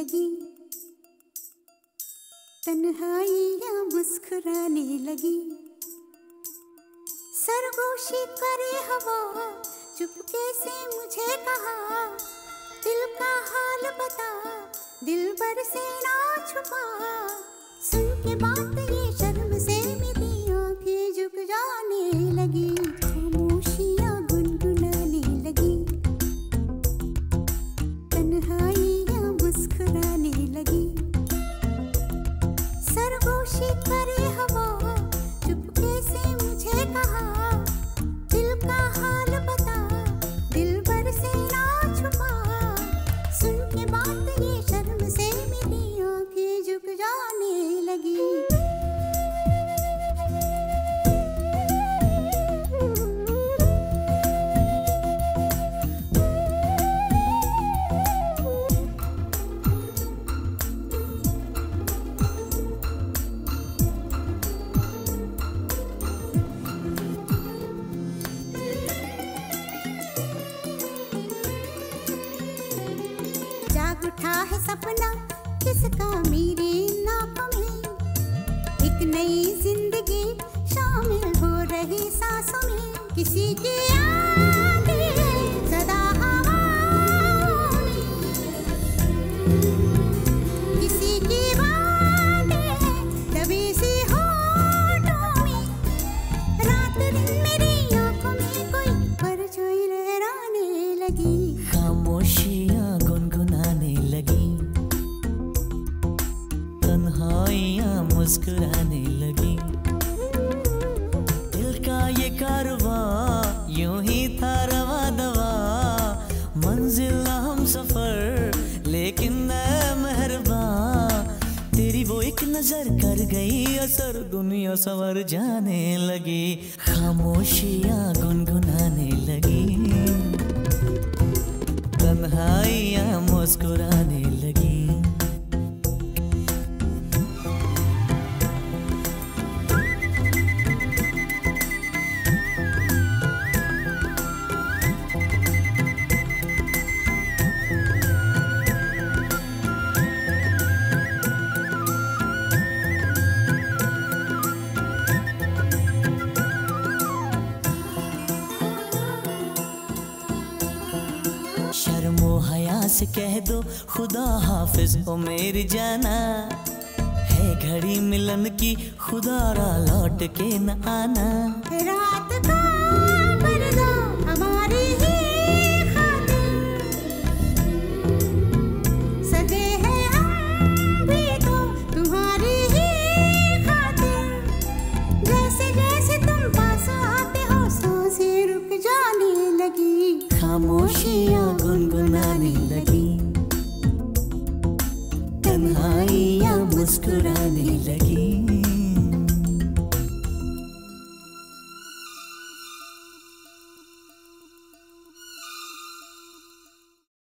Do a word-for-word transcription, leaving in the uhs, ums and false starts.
लगी, तन्हाइयाँ मुस्कुराने लगी। सरगोशी करे हवा, चुपके से मुझे कहा, दिल का हाल बता, दिलबर से ना छुपा। सुन के बात ये शर्म से मेरी आंखें झुक जाने लगी, खामोशियाँ गुनगुनाने लगी, तन्हाइयाँ मुस्कुराने लगी। सरगोशी करे हवा, चुपके से मुझे कहा, दिल का हाल बता, दिलबर से ना छुपा। सुन के बात ये शर्म से मेरी आंखें झुक जाने लगी। जाग उठा है सपना किसका मेरी नाक में, एक नई जिंदगी शामिल हो रही सांसों में। किसी की यादें सदा हवाओं में, किसी की बातें दबी सी होठों में। रात दिन मेरी आंखों में कोई परछाई लहराने लगी, खामोशियाँ गुनगुनाने लगी, तन्हाइयाँ मुस्कुराने लगी। दिल का ये कारवां यूं ही था रवा दवा, मंजिल ना हम सफर लेकिन मैं मेहरबान। तेरी वो एक नजर कर गई असर, दुनिया संवर जाने लगी, खामोशियाँ गुनगुनाने लगी, तन्हाइयाँ मुस्कुराने लगी। शर्मो हया से कह दो खुदा हाफिज ओ मेरी जाना, है घड़ी मिलन की खुदा रा लौट के न आना। रात का पर्दा हमारी ही खातिर, सजे हैं हम भी तो तुम्हारी ही खातिर। जैसे जैसे तुम पास आते हो सांसें रुक जाने लगी, खामोशियाँ गुनगुनाने लगी, तन्हाइयाँ मुस्कुराने लगी।